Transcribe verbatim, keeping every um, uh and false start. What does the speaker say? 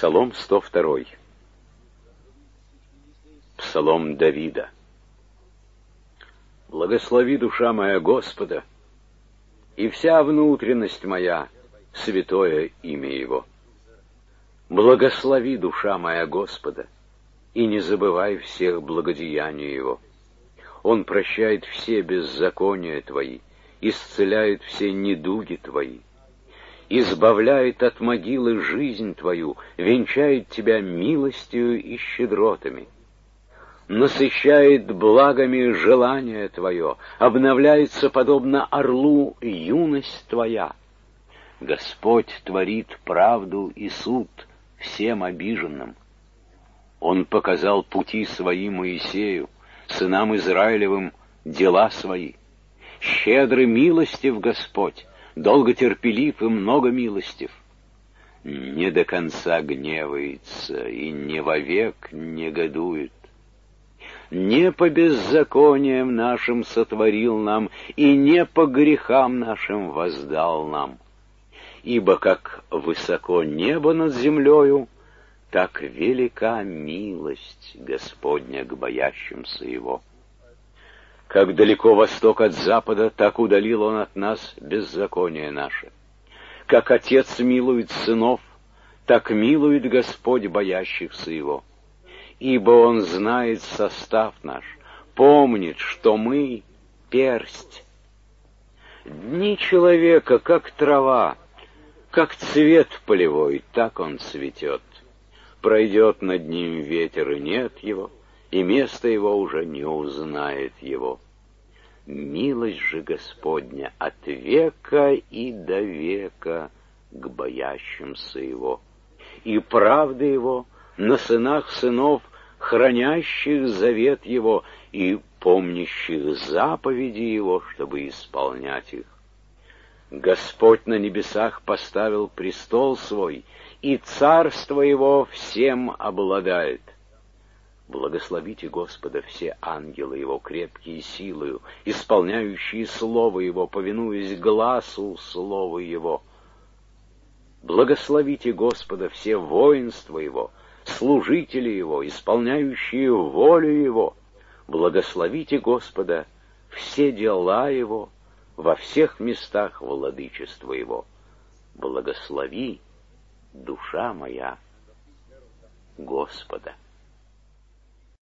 Псалом сто второй. Псалом Давида. Благослови, душа моя, Господа, и вся внутренность моя святое имя Его. Благослови, душа моя, Господа, и не забывай всех благодеяний Его. Он прощает все беззакония Твои, исцеляет все недуги Твои, избавляет от могилы жизнь Твою, венчает Тебя милостью и щедротами, насыщает благами желание Твое, обновляется подобно орлу юность Твоя. Господь творит правду и суд всем обиженным. Он показал пути свои Моисею, сынам Израилевым дела свои. Щедрый милостив Господь, долготерпелив и много милостив. Не до конца гневается и не вовек негодует. Не по беззакониям нашим сотворил нам, и не по грехам нашим воздал нам. Ибо как высоко небо над землею, так велика милость Господня к боящимся Его. Как далеко восток от запада, так удалил Он от нас беззаконие наше. Как Отец милует сынов, так милует Господь боящихся Его. Ибо Он знает состав наш, помнит, что мы — персть. Дни человека, как трава, как цвет полевой, так он цветет. Пройдет над ним ветер, и нет его, и место его уже не узнает его. Милость же Господня от века и до века к боящимся Его, и правда Его на сынах сынов, хранящих завет Его и помнящих заповеди Его, чтобы исполнять их. Господь на небесах поставил престол свой, и царство Его всем обладает. Благословите Господа все ангелы Его, крепкие силою, исполняющие Слово Его, повинуясь гласу Слова Его. Благословите Господа все воинства Его, служители Его, исполняющие волю Его. Благословите Господа все дела Его, во всех местах владычества Его. Благослови, душа моя, Господа.